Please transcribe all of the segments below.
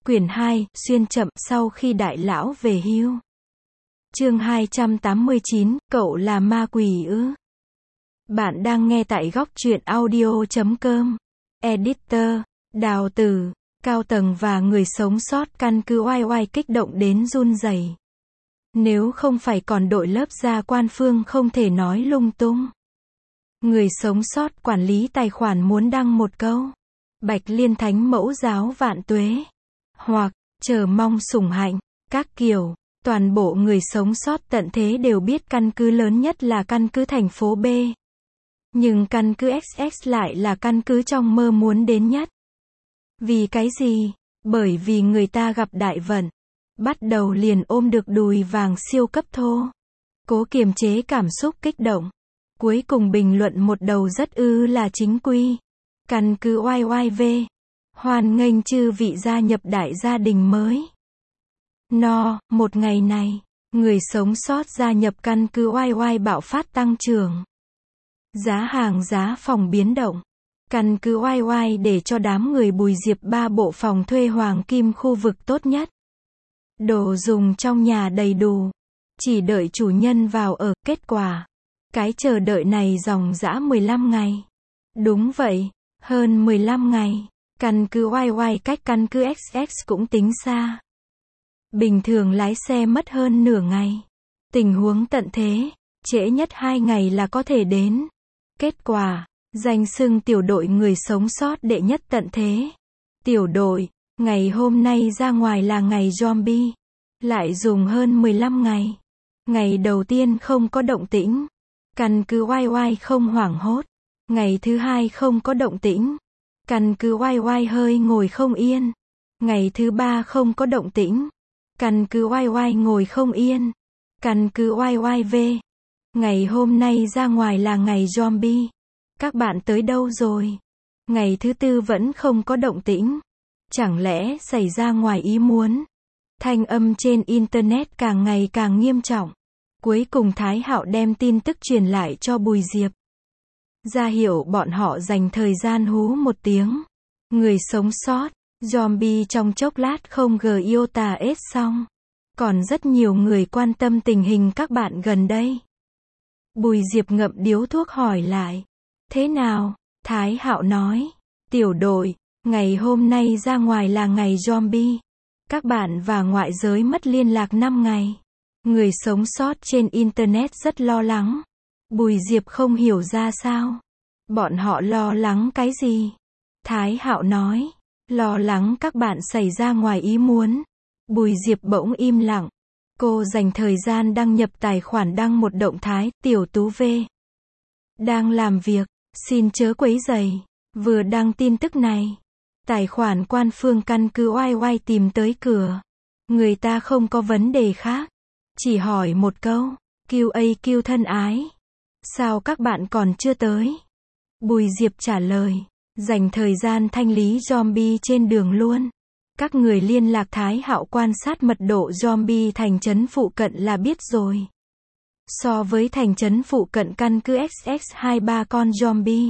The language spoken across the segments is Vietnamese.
Quyển 2, xuyên chậm, sau khi đại lão về hưu. Chương 289, cậu là ma quỷ ư? Bạn đang nghe tại góc truyện audio.com. Editor, Đào Tử, cao tầng và người sống sót căn cứ oai oai kích động đến run rẩy. Nếu không phải còn đội lớp gia quan phương không thể nói lung tung. Người sống sót quản lý tài khoản muốn đăng một câu. Bạch Liên Thánh Mẫu Giáo vạn tuế. Hoặc, chờ mong sủng hạnh, các kiểu. Toàn bộ người sống sót tận thế đều biết căn cứ lớn nhất là căn cứ thành phố B. Nhưng căn cứ XX lại là căn cứ trong mơ muốn đến nhất. Vì cái gì? Bởi vì người ta gặp đại vận. Bắt đầu liền ôm được đùi vàng siêu cấp thô. Cố kiềm chế cảm xúc kích động. Cuối cùng bình luận một đầu rất là chính quy. Căn cứ oai oai v. Hoan nghênh chư vị gia nhập đại gia đình mới. Một ngày này, người sống sót gia nhập căn cứ oai oai bạo phát tăng trưởng. Giá hàng giá phòng biến động. Căn cứ oai oai để cho đám người Bùi Diệp 3 bộ phòng thuê hoàng kim khu vực tốt nhất. Đồ dùng trong nhà đầy đủ. Chỉ đợi chủ nhân vào ở. Kết quả, cái chờ đợi này dòng dã 15 ngày. Đúng vậy, hơn 15 ngày. Căn cứ oai oai cách căn cứ XX cũng tính xa. Bình thường lái xe mất hơn nửa ngày. Tình huống tận thế, trễ nhất 2 ngày là có thể đến. Kết quả, danh xưng tiểu đội người sống sót đệ nhất tận thế. Tiểu đội, ngày hôm nay ra ngoài là ngày zombie. Lại dùng hơn 15 ngày. Ngày đầu tiên không có động tĩnh. Căn cứ oai oai không hoảng hốt. Ngày thứ hai không có động tĩnh. Căn cứ oai oai hơi ngồi không yên. Ngày thứ ba không có động tĩnh. Căn cứ oai oai ngồi không yên. Căn cứ oai oai v. Ngày hôm nay ra ngoài là ngày zombie. Các bạn tới đâu rồi? Ngày thứ tư vẫn không có động tĩnh. Chẳng lẽ xảy ra ngoài ý muốn? Thanh âm trên internet càng ngày càng nghiêm trọng. Cuối cùng Thái Hạo đem tin tức truyền lại cho Bùi Diệp. Ra hiệu bọn họ dành thời gian hú một tiếng. Người sống sót, zombie trong chốc lát không iota hết xong. Còn rất nhiều người quan tâm tình hình các bạn gần đây. Bùi Diệp ngậm điếu thuốc hỏi lại. Thế nào? Thái Hạo nói. Tiểu đội, ngày hôm nay ra ngoài là ngày zombie. Các bạn và ngoại giới mất liên lạc 5 ngày. Người sống sót trên internet rất lo lắng. Bùi Diệp không hiểu ra sao. Bọn họ lo lắng cái gì? Thái Hạo nói. Lo lắng các bạn xảy ra ngoài ý muốn. Bùi Diệp bỗng im lặng. Cô dành thời gian đăng nhập tài khoản đăng một động thái. Tiểu Tú V. Đang làm việc. Xin chớ quấy rầy. Vừa đăng tin tức này. Tài khoản quan phương căn cứ oai oai tìm tới cửa. Người ta không có vấn đề khác. Chỉ hỏi một câu. QAQ thân ái. Sao các bạn còn chưa tới? Bùi Diệp trả lời. Dành thời gian thanh lý zombie trên đường luôn. Các người liên lạc Thái Hạo quan sát mật độ zombie thành trấn phụ cận là biết rồi. So với thành trấn phụ cận căn cứ XX 2-3 con zombie.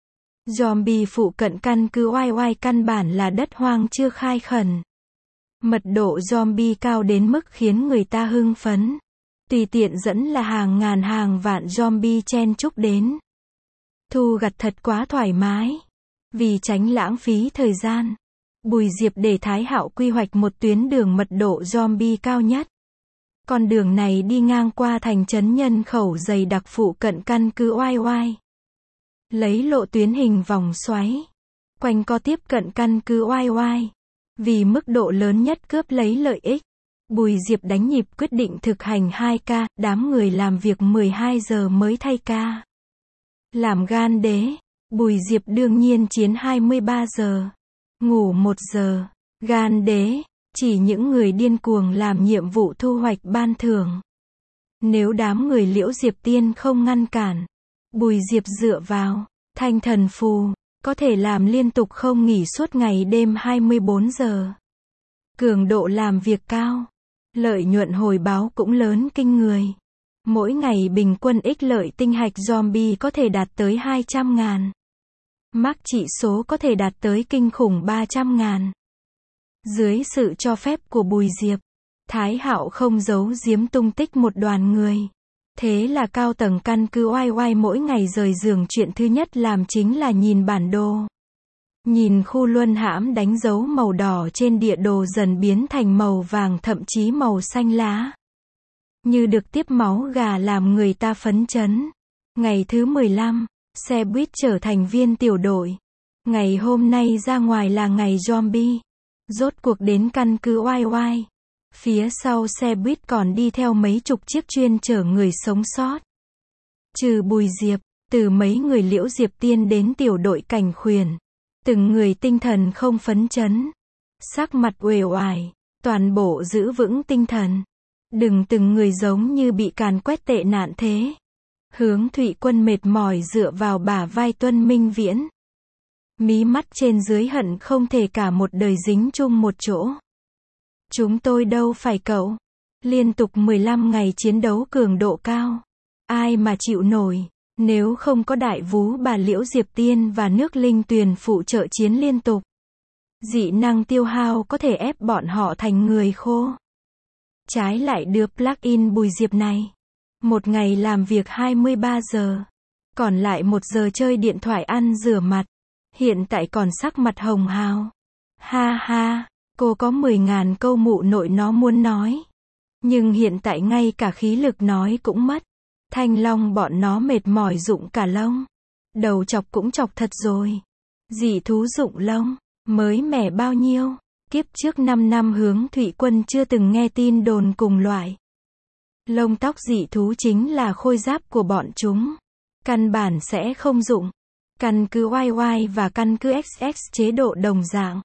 Zombie phụ cận căn cứ oai oai căn bản là đất hoang chưa khai khẩn. Mật độ zombie cao đến mức khiến người ta hưng phấn. Tùy tiện dẫn là hàng ngàn hàng vạn zombie chen chúc đến. Thu gặt thật quá thoải mái. Vì tránh lãng phí thời gian, Bùi Diệp để Thái Hạo quy hoạch một tuyến đường mật độ zombie cao nhất. Con đường này đi ngang qua thành trấn nhân khẩu dày đặc phụ cận căn cứ oai oai. Lấy lộ tuyến hình vòng xoáy. Quanh co tiếp cận căn cứ oai oai. Vì mức độ lớn nhất cướp lấy lợi ích. Bùi Diệp đánh nhịp quyết định thực hành 2K, đám người làm việc 12 giờ mới thay ca. Làm gan đế, Bùi Diệp đương nhiên chiến 23 giờ. Ngủ 1 giờ. Gan đế, chỉ những người điên cuồng làm nhiệm vụ thu hoạch ban thưởng. Nếu đám người Liễu Diệp Tiên không ngăn cản, Bùi Diệp dựa vào Thanh Thần Phù, có thể làm liên tục không nghỉ suốt ngày đêm 24 giờ. Cường độ làm việc cao. Lợi nhuận hồi báo cũng lớn kinh người. Mỗi ngày bình quân ích lợi tinh hạch zombie có thể đạt tới 200.000. Mắc trị số có thể đạt tới kinh khủng 300.000. Dưới sự cho phép của Bùi Diệp, Thái Hạo không giấu giếm tung tích một đoàn người. Thế là cao tầng căn cứ oai oai mỗi ngày rời giường chuyện thứ nhất làm chính là nhìn bản đồ. Nhìn khu luân hãm đánh dấu màu đỏ trên địa đồ dần biến thành màu vàng thậm chí màu xanh lá. Như được tiếp máu gà làm người ta phấn chấn. Ngày thứ 15, xe buýt trở thành viên tiểu đội. Ngày hôm nay ra ngoài là ngày zombie. Rốt cuộc đến căn cứ oai oai. Phía sau xe buýt còn đi theo mấy chục chiếc chuyên chở người sống sót. Trừ Bùi Diệp, từ mấy người Liễu Diệp Tiên đến tiểu đội Cảnh Khuyển. Từng người tinh thần không phấn chấn. Sắc mặt uể oải, toàn bộ giữ vững tinh thần. Từng người giống như bị càn quét tệ nạn thế. Hướng Thụy Quân mệt mỏi dựa vào bả vai Tuân Minh Viễn. Mí mắt trên dưới hận không thể cả một đời dính chung một chỗ. Chúng tôi đâu phải cậu. Liên tục 15 ngày chiến đấu cường độ cao. Ai mà chịu nổi. Nếu không có đại vú bà Liễu Diệp Tiên và nước linh tuyền phụ trợ chiến liên tục. Dị năng tiêu hao có thể ép bọn họ thành người khô. Trái lại đứa plug-in Bùi Diệp này. Một ngày làm việc 23 giờ. Còn lại 1 giờ chơi điện thoại ăn rửa mặt. Hiện tại còn sắc mặt hồng hào. Ha ha, cô có 10.000 câu mụ nội nó muốn nói. Nhưng hiện tại ngay cả khí lực nói cũng mất. Thanh long bọn nó mệt mỏi rụng cả lông. Đầu chọc cũng chọc thật rồi. Dị thú rụng lông, mới mẻ bao nhiêu. Kiếp trước 5 năm Hướng Thụy Quân chưa từng nghe tin đồn cùng loại. Lông tóc dị thú chính là khôi giáp của bọn chúng. Căn bản sẽ không rụng. Căn cứ YY và căn cứ XX chế độ đồng dạng.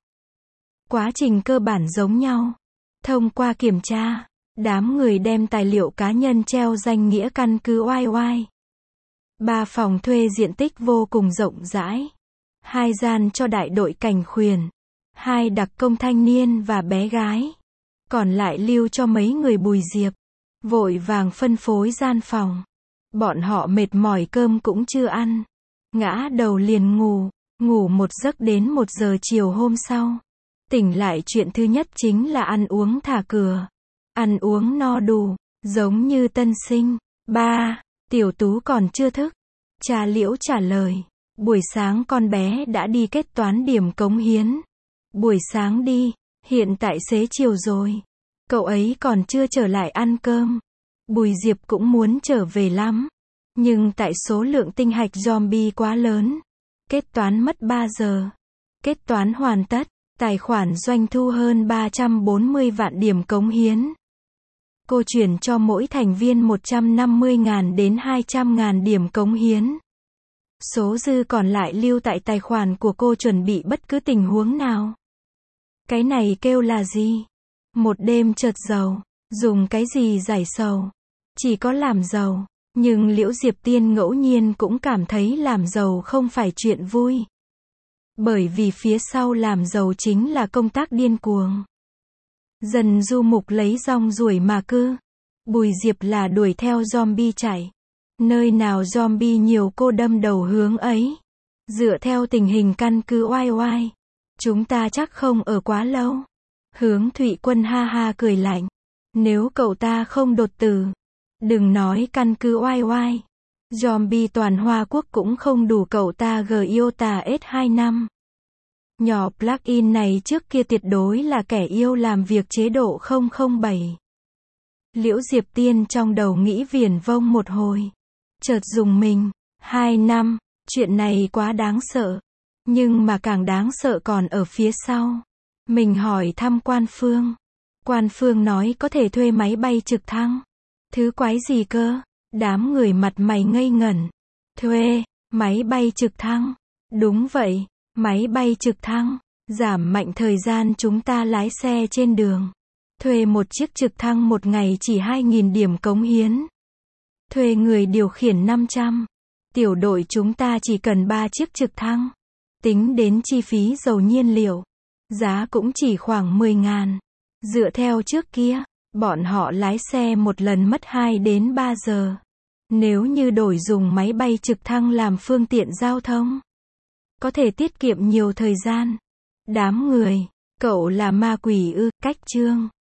Quá trình cơ bản giống nhau. Thông qua kiểm tra, đám người đem tài liệu cá nhân treo danh nghĩa căn cứ YY. 3 phòng thuê diện tích vô cùng rộng rãi. 2 gian cho đại đội Cảnh Khuyển. 2 đặc công thanh niên và bé gái. Còn lại lưu cho mấy người Bùi Diệp. Vội vàng phân phối gian phòng. Bọn họ mệt mỏi cơm cũng chưa ăn. Ngã đầu liền ngủ. Ngủ một giấc đến 1 giờ chiều hôm sau. Tỉnh lại chuyện thứ nhất chính là ăn uống thả cửa. Ăn uống no đủ. Giống như tân sinh. Ba, Tiểu Tú còn chưa thức. Cha Liễu trả lời. Buổi sáng con bé đã đi kết toán điểm cống hiến. Buổi sáng đi. Hiện tại xế chiều rồi. Cậu ấy còn chưa trở lại ăn cơm. Bùi Diệp cũng muốn trở về lắm. Nhưng tại số lượng tinh hạch zombie quá lớn. Kết toán mất 3 giờ. Kết toán hoàn tất. Tài khoản doanh thu hơn 340 vạn điểm cống hiến. Cô chuyển cho mỗi thành viên 150.000 đến 200.000 điểm cống hiến. Số dư còn lại lưu tại tài khoản của cô chuẩn bị bất cứ tình huống nào. Cái này kêu là gì? Một đêm chợt giàu. Dùng cái gì giải sầu? Chỉ có làm giàu. Nhưng Liễu Diệp Tiên ngẫu nhiên cũng cảm thấy làm giàu không phải chuyện vui. Bởi vì phía sau làm giàu chính là công tác điên cuồng. Dần du mục lấy rong ruổi mà cư. Bùi Diệp là đuổi theo zombie chạy. Nơi nào zombie nhiều cô đâm đầu hướng ấy. Dựa theo tình hình căn cứ oai oai. Chúng ta chắc không ở quá lâu. Hướng Thụy Quân ha ha cười lạnh. Nếu cậu ta không đột tử. Đừng nói căn cứ oai oai. Zombie toàn Hoa Quốc cũng không đủ cậu ta Giota S2 năm. Nhỏ plug-in này trước kia tuyệt đối là kẻ yêu làm việc chế độ 007. Liễu Diệp Tiên trong đầu nghĩ viển vông một hồi. Chợt dùng mình. 2 năm. Chuyện này quá đáng sợ. Nhưng mà càng đáng sợ còn ở phía sau. Mình hỏi thăm Quan Phương. Quan Phương nói có thể thuê máy bay trực thăng. Thứ quái gì cơ? Đám người mặt mày ngây ngẩn. Thuê máy bay trực thăng. Đúng vậy, máy bay trực thăng. Giảm mạnh thời gian chúng ta lái xe trên đường. Thuê một chiếc trực thăng một ngày chỉ 2.000 điểm cống hiến. Thuê người điều khiển 500. Tiểu đội chúng ta chỉ cần 3 chiếc trực thăng. Tính đến chi phí dầu nhiên liệu. Giá cũng chỉ khoảng 10.000. Dựa theo trước kia, bọn họ lái xe một lần mất 2 đến 3 giờ. Nếu như đổi dùng máy bay trực thăng làm phương tiện giao thông, có thể tiết kiệm nhiều thời gian. Đám người, Cậu là ma quỷ ư? Cách chương